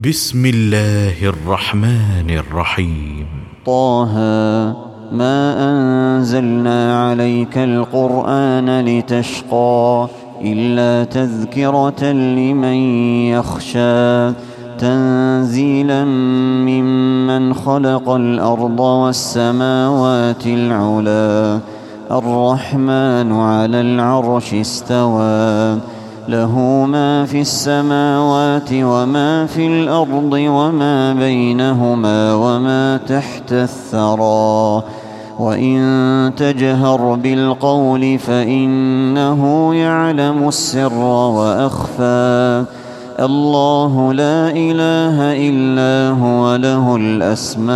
بسم الله الرحمن الرحيم. طه ما أنزلنا عليك القرآن لتشقى إلا تذكرة لمن يخشى تنزيلا ممن خلق الأرض والسماوات العلى الرحمن على العرش استوى له ما في السماوات وما في الأرض وما بينهما وما تحت الثرى وإن تجهر بالقول فإنه يعلم السر وأخفى الله لا إله إلا هو له الأسماء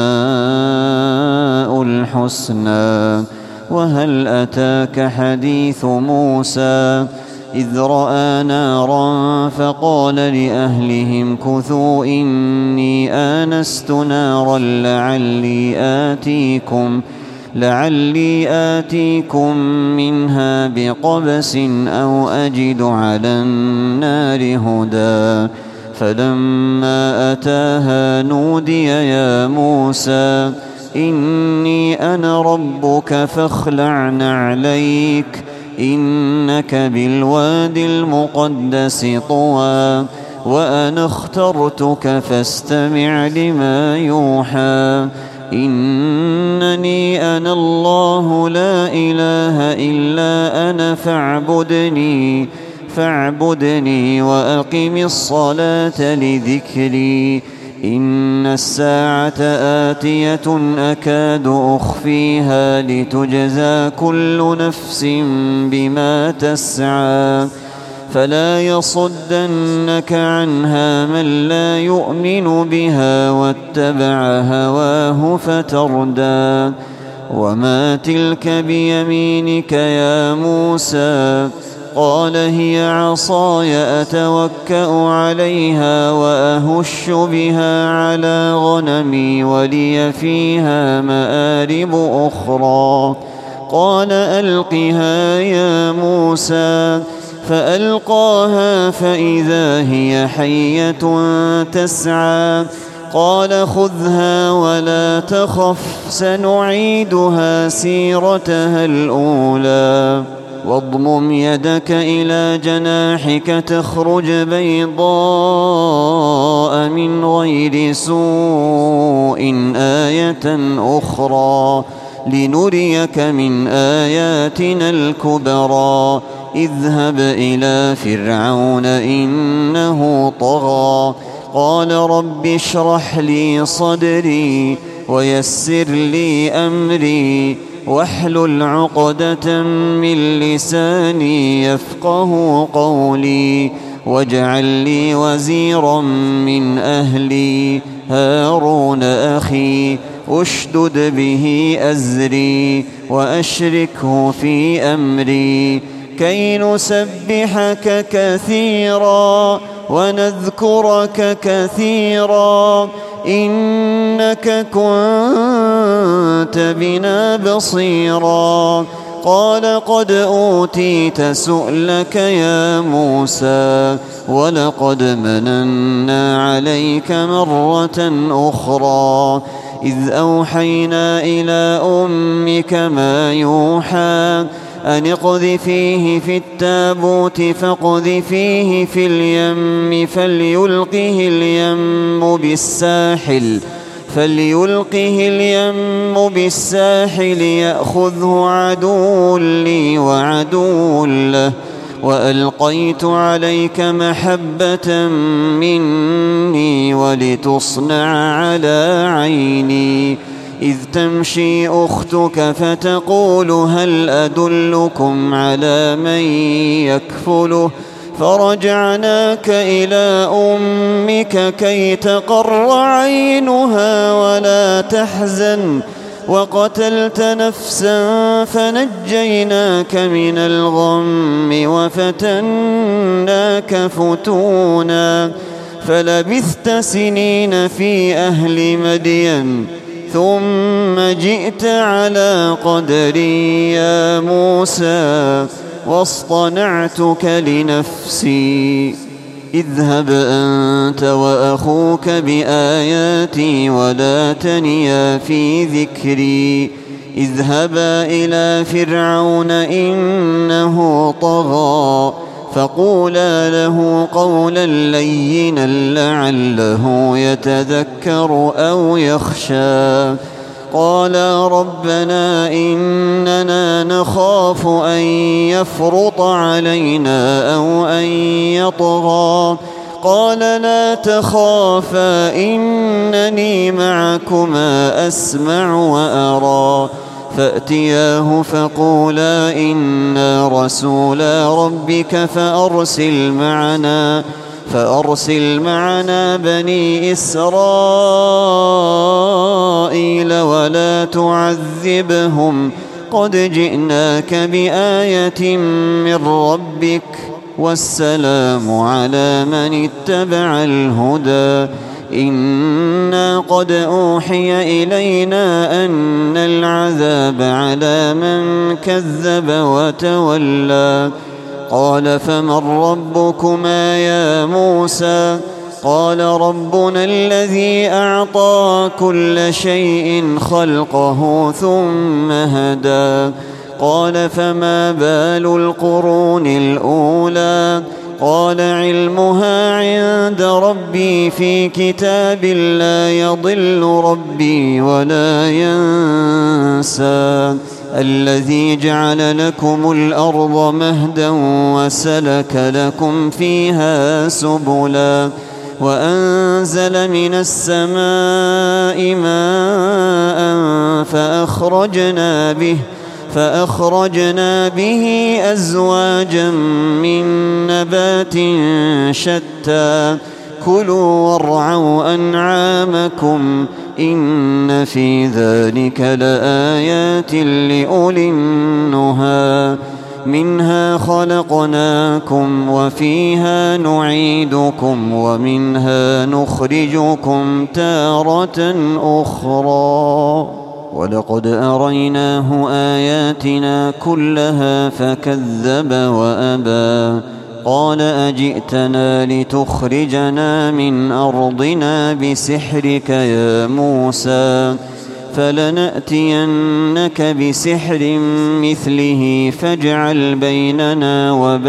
الحسنى. وهل أتاك حديث موسى إذ رأى نارا فقال لأهلهم كثوا إني آنست نارا لعلي آتيكم منها بقبس أو أجد على النار هدى فلما أتاها نودي يا موسى إني أنا ربك فاخلع نعليك إنك بالوادي المقدس طوى وأنا اخترتك فاستمع لما يوحى إنني أنا الله لا إله إلا أنا فاعبدني وأقم الصلاة لذكري إن الساعة آتية أكاد أخفيها لتجزى كل نفس بما تسعى فلا يصدنك عنها من لا يؤمن بها واتبع هواه فتردى وما تلك بيمينك يا موسى قال هي عصاي أتوكأ عليها وأهش بها على غنمي ولي فيها مآرب أخرى قال ألقها يا موسى فألقاها فإذا هي حية تسعى قال خذها ولا تخف سنعيدها سيرتها الأولى واضمم يدك إلى جناحك تخرج بيضاء من غير سوء آية أخرى لنريك من آياتنا الكبرى اذهب إلى فرعون إنه طغى قال رب اشرح لي صدري ويسر لي أمري واحلل عقدة من لساني يفقه قولي واجعل لي وزيرا من أهلي هارون أخي اشدد به أزري وأشركه في أمري كي نسبحك كثيرا ونذكرك كثيرا إنك كنت بنا بصيرا قال قد أوتيت سؤلك يا موسى ولقد مننا عليك مرة أخرى إذ أوحينا إلى أمك ما يوحى أن اقذفيه في التابوت فاقذفيه في اليم فليلقه اليم بالساحل يأخذه عدو لي وعدو له وألقيت عليك محبة مني ولتصنع على عيني إذ تمشي أختك فتقول هل أدلكم على من يكفله فرجعناك إلى أمك كي تقر عينها ولا تحزن وقتلت نفسا فنجيناك من الغم وفتناك فتونا فلبثت سنين في أهل مدين ثم جئت على قدري يا موسى واصطنعتك لنفسي اذهب أنت وأخوك بآياتي ولا تنيا في ذكري اذهبا إلى فرعون إنه طغى فقولا له قولا لينا لعله يتذكر أو يخشى قالا ربنا إننا نخاف أن يفرط علينا أو أن يطغى قال لا تخافا إنني معكما أسمع وأرى فأتياه فقولا إنا رسولا ربك فأرسل معنا بني إسرائيل ولا تعذبهم قد جئناك بآية من ربك والسلام على من اتبع الهدى إنا قد أوحي إلينا أن العذاب على من كذب وتولى قال فمن ربكما يا موسى قال ربنا الذي أعطى كل شيء خلقه ثم هدى قال فما بال القرون الأولى قال علمها عند ربي في كتاب لا يضل ربي ولا ينسى الذي جعل لكم الأرض مهدا وسلك لكم فيها سبلا وأنزل من السماء ماء فأخرجنا به أزواجا من نبات شتى كلوا وارعوا أنعامكم إن في ذلك لآيات لأولي النهى منها خلقناكم وفيها نعيدكم ومنها نخرجكم تارة أخرى ولقد أريناه آياتنا كلها فكذب وأبى قال أجئتنا لتخرجنا من أرضنا بسحرك يا موسى فلنأتينك بسحر مثله فاجعل بيننا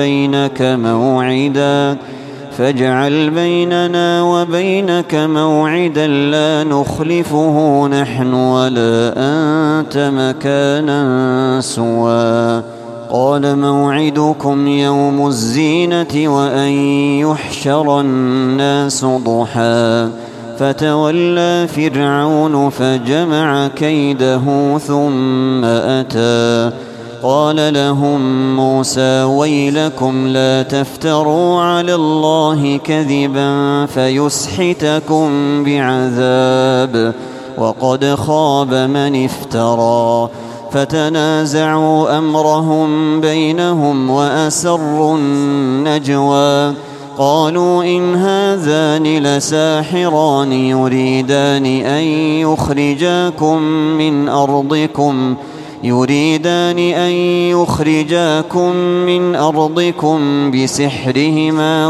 وبينك موعدا لا نخلفه نحن ولا أنت مكانا سوى قال موعدكم يوم الزينة وأن يحشر الناس ضحى فتولى فرعون فجمع كيده ثم أتى قال لهم موسى ويلكم لا تفتروا على الله كذبا فيسحتكم بعذاب وقد خاب من افترى فتنازعوا أمرهم بينهم وأسروا النجوى قالوا إن هذان لساحران يريدان أن يخرجاكم من أرضكم بسحرهما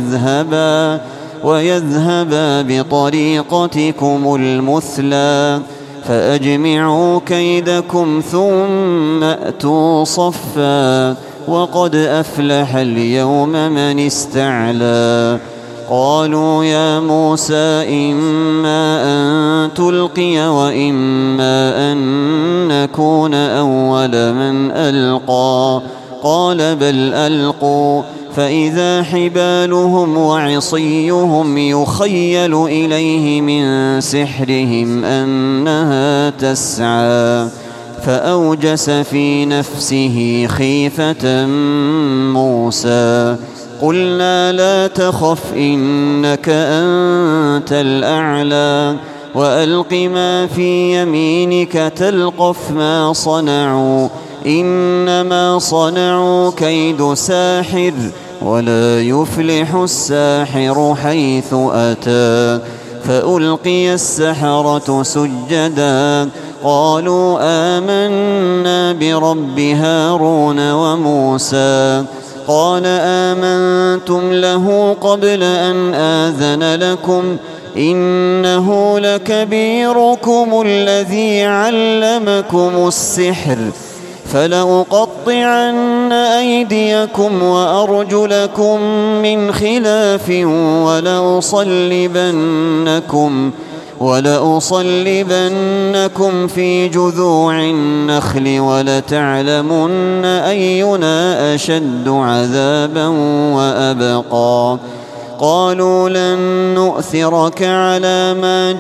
ويذهبا بطريقتكم المثلى فأجمعوا كيدكم ثم أتوا صفا وقد أفلح اليوم من استعلى قالوا يا موسى إما أن تلقي وإما أن نكون أول من ألقى قال بل ألقوا فإذا حبالهم وعصيهم يخيل إليه من سحرهم أنها تسعى فأوجس في نفسه خيفة موسى قلنا لا تخف إنك أنت الأعلى وألق ما في يمينك تلقف ما صنعوا إنما صنعوا كيد ساحر ولا يفلح الساحر حيث أتى فألقي السحرة سجدا قالوا آمنا برب هارون وموسى قال آمنتم له قبل أن آذن لكم إنه لكبيركم الذي علمكم السحر فلأقطعن أيديكم وأرجلكم من خلاف ولأصلبنكم في جذوع النخل ولتعلمن أينا أشد عذابا وأبقى قالوا لن نؤثرك على ما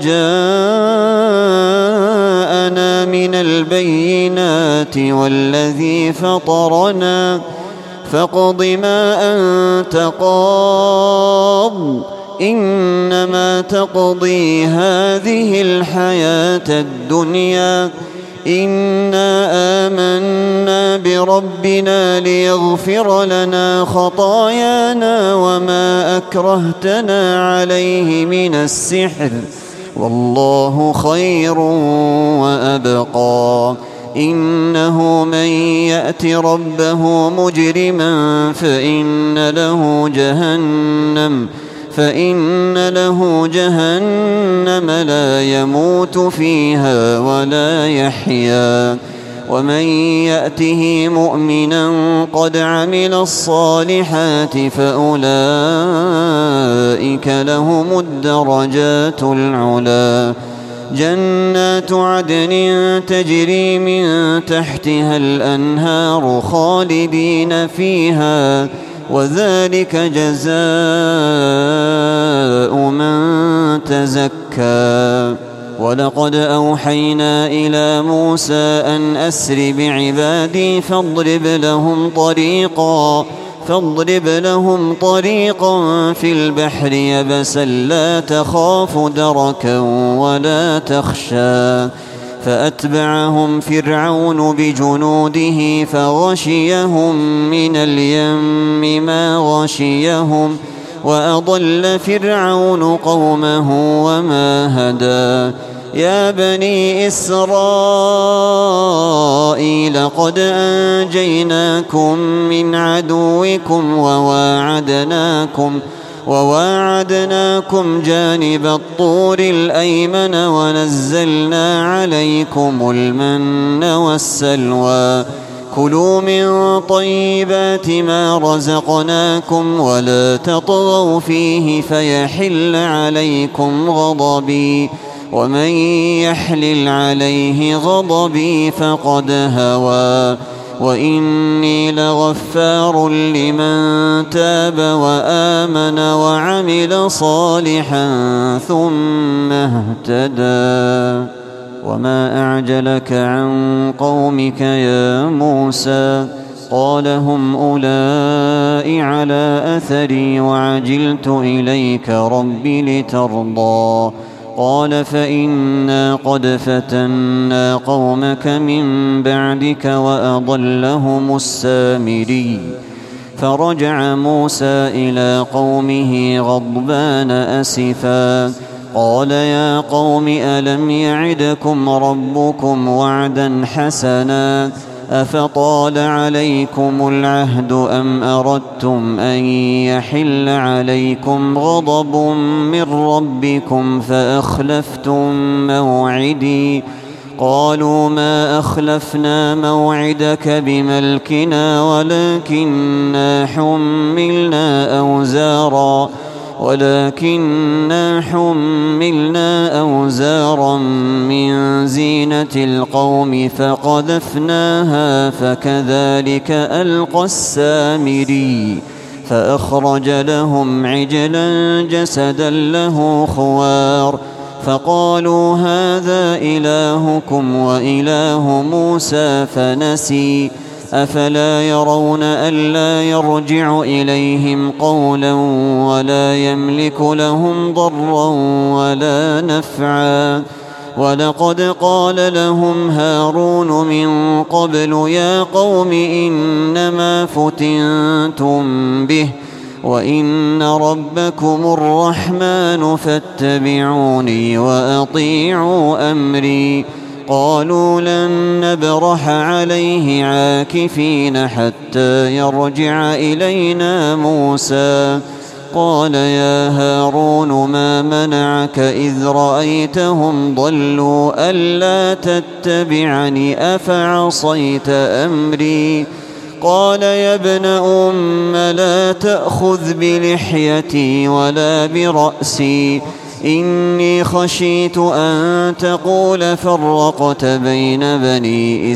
جاءنا من البينات والذي فطرنا فاقض ما أنت قاض إنما تقضي هذه الحياة الدنيا إنا آمنا بربنا ليغفر لنا خطايانا وما أكرهتنا عليه من السحر والله خير وأبقى إنه من يأت ربه مجرما فإن له جهنم لا يموت فيها ولا يحيا ومن يأته مؤمنا قد عمل الصالحات فأولئك لهم الدرجات العلى جنات عدن تجري من تحتها الأنهار خالدين فيها وذلك جزاء من تزكى ولقد أوحينا إلى موسى أن أسر بعبادي فاضرب لهم طريقا في البحر يبسا لا تخاف دركا ولا تخشى فأتبعهم فرعون بجنوده فغشيهم من اليم ما غشيهم وأضل فرعون قومه وما هدى يا بني إسرائيل قد أنجيناكم من عدوكم وواعدناكم جانب الطور الأيمن ونزلنا عليكم المن والسلوى كلوا من طيبات ما رزقناكم ولا تطغوا فيه فيحل عليكم غضبي ومن يحلل عليه غضبي فقد هوى وإني لغفار لمن تاب وآمن وعمل صالحا ثم اهتدى وما أعجلك عن قومك يا موسى قال هم أولئك على أثري وعجلت إليك رب لترضى قال فإنا قد فتنا قومك من بعدك وأضلهم السامري فرجع موسى إلى قومه غضبان أسفا قال يا قوم ألم يعدكم ربكم وعدا حسنا أفطال عليكم العهد أم أردتم أن يحل عليكم غضب من ربكم فأخلفتم موعدي قالوا ما أخلفنا موعدك بملكنا ولكننا حملنا أوزارا من زينة القوم فقذفناها فكذلك ألقى السامري فأخرج لهم عجلا جسدا له خوار فقالوا هذا إلهكم وإله موسى فنسي أفلا يرون ألا يرجع إليهم قولا ولا يملك لهم ضرا ولا نفعا ولقد قال لهم هارون من قبل يا قوم إنما فتنتم به وإن ربكم الرحمن فاتبعوني وأطيعوا أمري قالوا لن نبرح عليه عاكفين حتى يرجع إلينا موسى قال يا هارون ما منعك إذ رأيتهم ضلوا ألا تتبعني أفعصيت أمري قال يا ابن أم لا تأخذ بلحيتي ولا برأسي إني خشيت أن تقول فرقت بين بني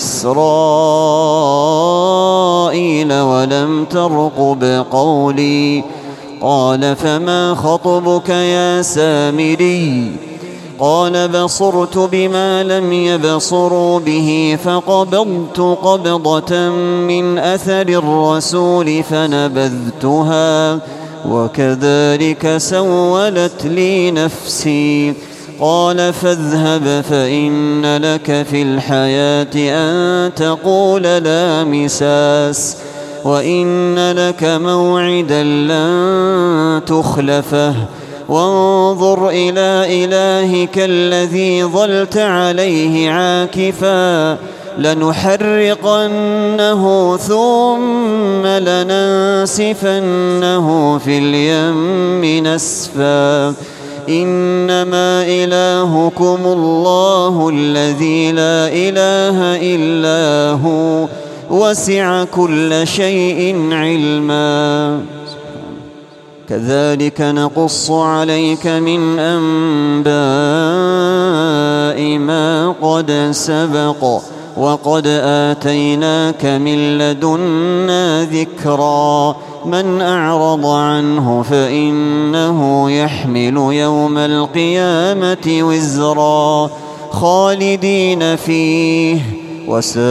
إسرائيل ولم ترقب قولي قال فما خطبك يا سامري قال بصرت بما لم يبصروا به فقبضت قبضة من أثر الرسول فنبذتها وكذلك سولت لي نفسي قال فاذهب فإن لك في الحياة أن تقول لا مساس وإن لك موعدا لن تخلفه وانظر إلى إلهك الذي ظلت عليه عاكفا لنحرقنه ثم لننسفنه في اليم نسفا إنما إلهكم الله الذي لا إله إلا هو وسع كل شيء علما كذلك نقص عليك من أنباء ما قد سبق وقد آتيناك من لدنا ذكرا من أعرض عنه فإنه يحمل يوم القيامة وزرا خالدين فيه وساء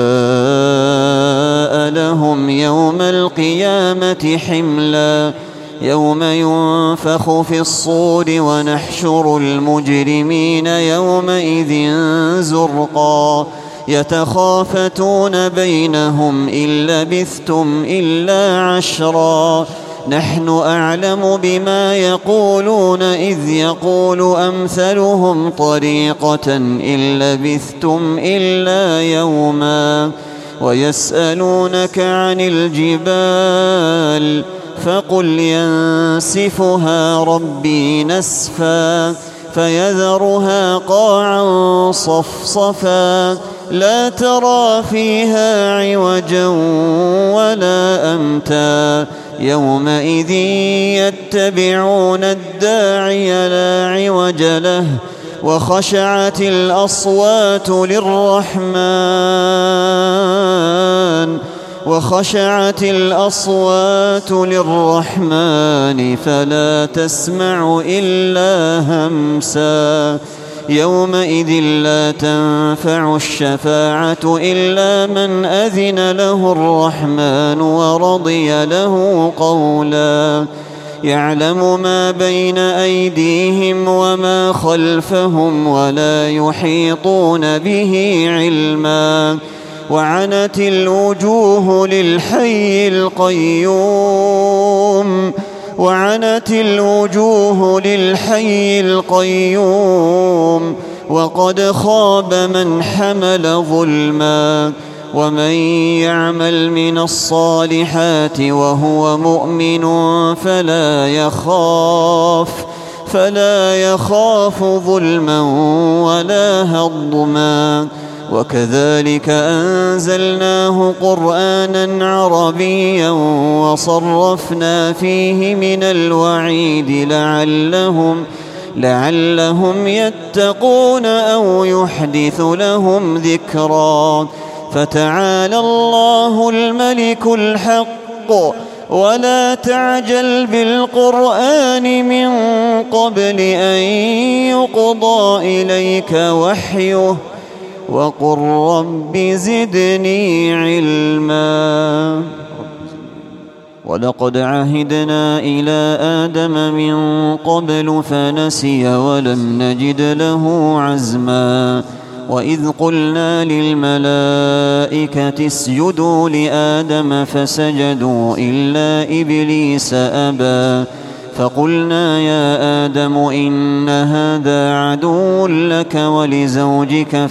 لهم يوم القيامة حملا يوم ينفخ في الصور ونحشر المجرمين يومئذ زرقا يتخافتون بينهم إن لبثتم إلا عشرا نحن أعلم بما يقولون إذ يقول أمثلهم طريقة إن لبثتم إلا يوما ويسألونك عن الجبال فقل ينسفها ربي نسفا فيذرها قاعا صفصفا لا ترى فيها عوجا ولا أمتا يومئذ يتبعون الداعي لا عوج له وخشعت الأصوات للرحمن فلا تسمع إلا همسا يومئذ لا تنفع الشفاعة إلا من أذن له الرحمن ورضي له قولا يعلم ما بين أيديهم وما خلفهم ولا يحيطون به علما وعنت الوجوه للحي القيوم وقد خاب من حمل ظلما ومن يعمل من الصالحات وهو مؤمن فلا يخاف ظلما ولا هضما وكذلك أنزلناه قرآنا عربيا وصرفنا فيه من الوعيد لعلهم يتقون أو يحدث لهم ذكرا فتعالى الله الملك الحق ولا تعجل بالقرآن من قبل أن يقضى إليك وحيه وقل رب زدني علما ولقد عهدنا إلى آدم من قبل فنسي ولم نجد له عزما وإذ قلنا للملائكة اسجدوا لآدم فسجدوا إلا إبليس أبى فقلنا يا آدم إن هذا عدو لك ولزوجك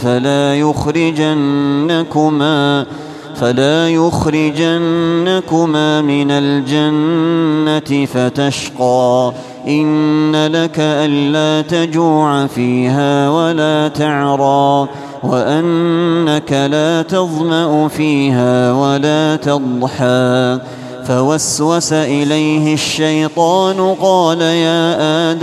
فلا يخرجنكما من الجنة فتشقى إن لك ألا تجوع فيها ولا تعرى وأنك لا تظمأ فيها ولا تضحى فوسوس إليه الشيطان قال يا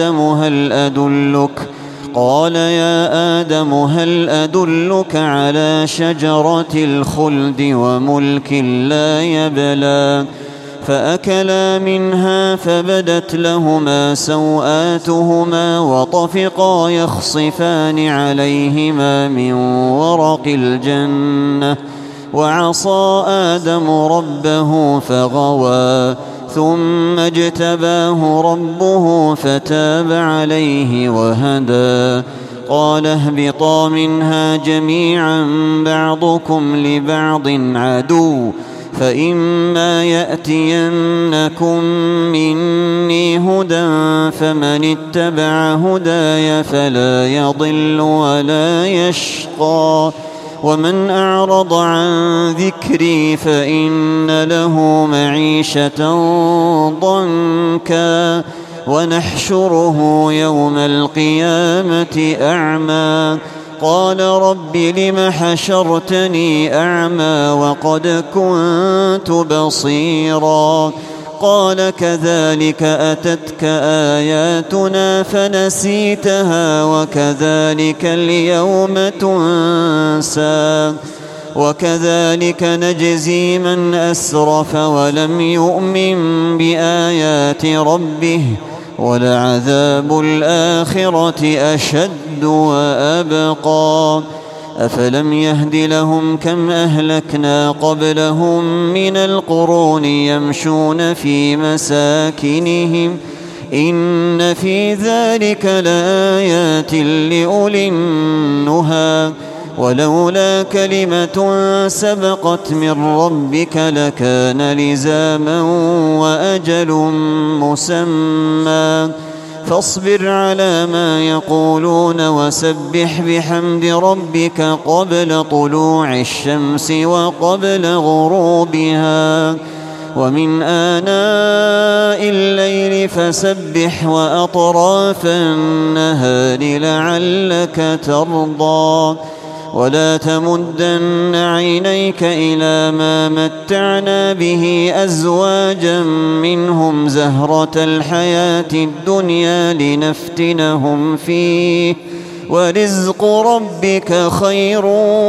آدم هل أدلك على شجرة الخلد وملك لا يبلى فأكلا منها فبدت لهما سوآتهما وطفقا يخصفان عليهما من ورق الجنة وعصى آدم ربه فغوى ثم اجتباه ربه فتاب عليه وهدى قال اهبطا منها جميعا بعضكم لبعض عدو فإما يأتينكم مني هدى فمن اتبع هداي فلا يضل ولا يشقى ومن أعرض عن ذكري فإن له معيشة ضنكا ونحشره يوم القيامة أعمى قال رب لم حشرتني أعمى وقد كنت بصيرا قال كذلك أتتك آياتنا فنسيتها وكذلك اليوم تنسى وكذلك نجزي من أسرف ولم يؤمن بآيات ربه ولعذاب الآخرة أشد وأبقى أفلم يهد لهم كم أهلكنا قبلهم من القرون يمشون في مساكنهم إن في ذلك لآيات لأولي النهى ولولا كلمة سبقت من ربك لكان لزاما وأجل مسمى فاصبر على ما يقولون وسبح بحمد ربك قبل طلوع الشمس وقبل غروبها ومن آناء الليل فسبح وأطراف النهار لعلك ترضى ولا تمدن عينيك إلى ما متعنا به أزواجا منهم زهرة الحياة الدنيا لنفتنهم فيه ورزق ربك خير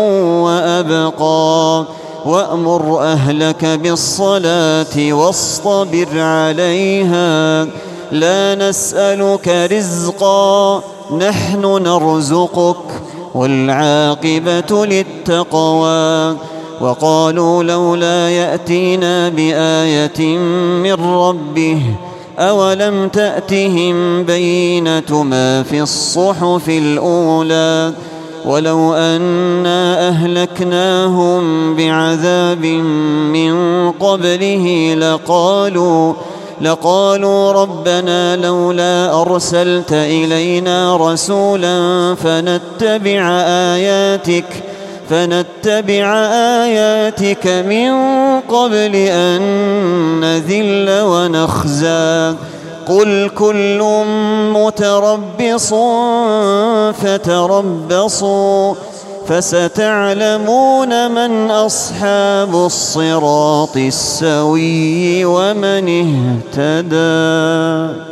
وأبقى وأمر أهلك بالصلاة واصطبر عليها لا نسألك رزقا نحن نرزقك والعاقبة للتقوى وقالوا لولا يأتينا بآية من ربه أولم تأتهم بينة ما في الصحف الأولى ولو أنا أهلكناهم بعذاب من قبله لقالوا ربنا لولا أرسلت إلينا رسولا فنتبع آياتك من قبل أن نذل ونخزى قل كل متربص فتربصوا فستعلمون من أصحاب الصراط السوي ومن اهتدى.